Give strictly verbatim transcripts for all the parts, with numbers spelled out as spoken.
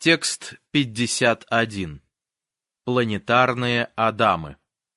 Текст пятьдесят один. Планетарные Адамы.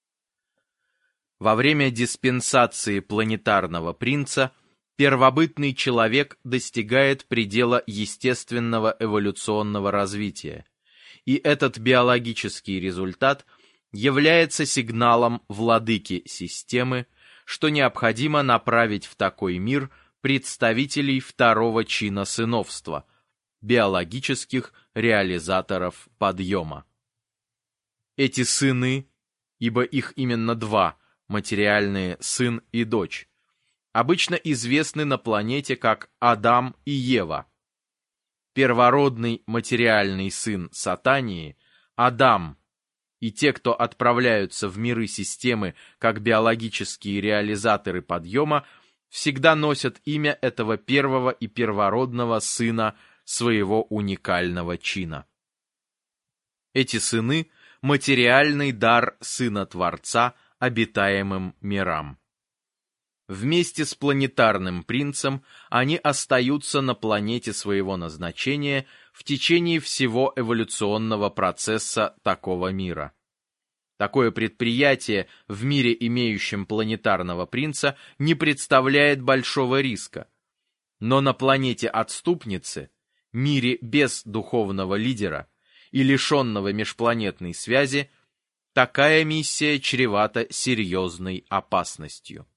Во время диспенсации планетарного принца первобытный человек достигает предела естественного эволюционного развития, и этот биологический результат является сигналом владыки системы, что необходимо направить в такой мир представителей второго чина сыновства, биологических реализаторов подъема. Эти сыны, ибо их именно два, материальные сын и дочь, обычно известны на планете как Адам и Ева. Первородный материальный сын Сатании, Адам, и те, кто отправляются в миры системы как биологические реализаторы подъема, всегда носят имя этого первого и первородного сына своего уникального чина. Эти сыны – материальный дар Сына Творца обитаемым мирам. Вместе с планетарным принцем они остаются на планете своего назначения в течение всего эволюционного процесса такого мира. Такое предприятие в мире, имеющем планетарного принца, не представляет большого риска. Но на планете-отступнице, мире без духовного лидера и лишенного межпланетной связи, такая миссия чревата серьезной опасностью.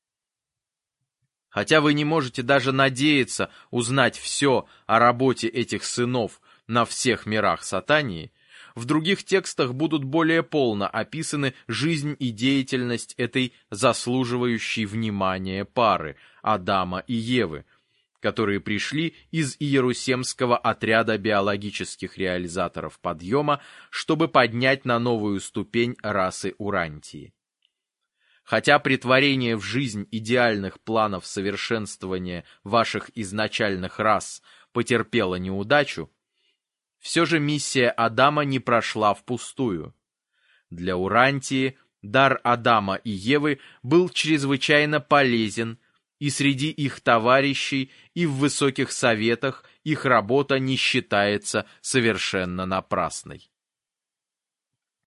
Хотя вы не можете даже надеяться узнать все о работе этих сынов на всех мирах Сатании, в других текстах будут более полно описаны жизнь и деятельность этой заслуживающей внимания пары Адама и Евы, которые пришли из Иерусемского отряда биологических реализаторов подъема, чтобы поднять на новую ступень расы Урантии. Хотя претворение в жизнь идеальных планов совершенствования ваших изначальных рас потерпело неудачу, все же миссия Адама не прошла впустую. Для Урантии дар Адама и Евы был чрезвычайно полезен, и среди их товарищей и в высоких советах их работа не считается совершенно напрасной.